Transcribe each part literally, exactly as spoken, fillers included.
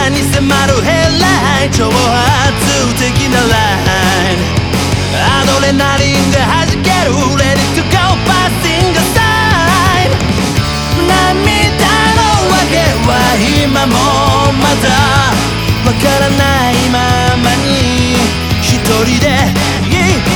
に迫るヘッライン、挑発的なライン、アドレナリンが弾ける Ready to go passing a sign、 涙の訳は今もまだわからないままに一人でいる、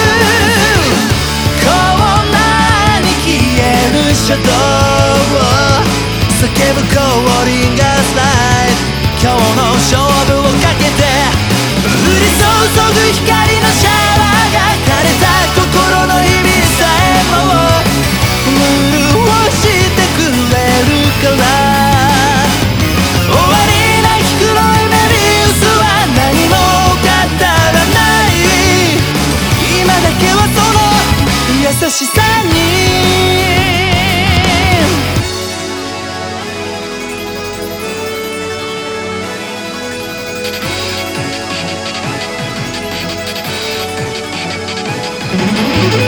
こんなに消えるシャドウを叫ぶコーリンガースライド、今日の勝負をかけて降り注ぐ光のシャワーが枯れた心の日々さえも潤してくれるから、終わりなき黒いメビウスは何も語らない、今だけはその優しさにうん。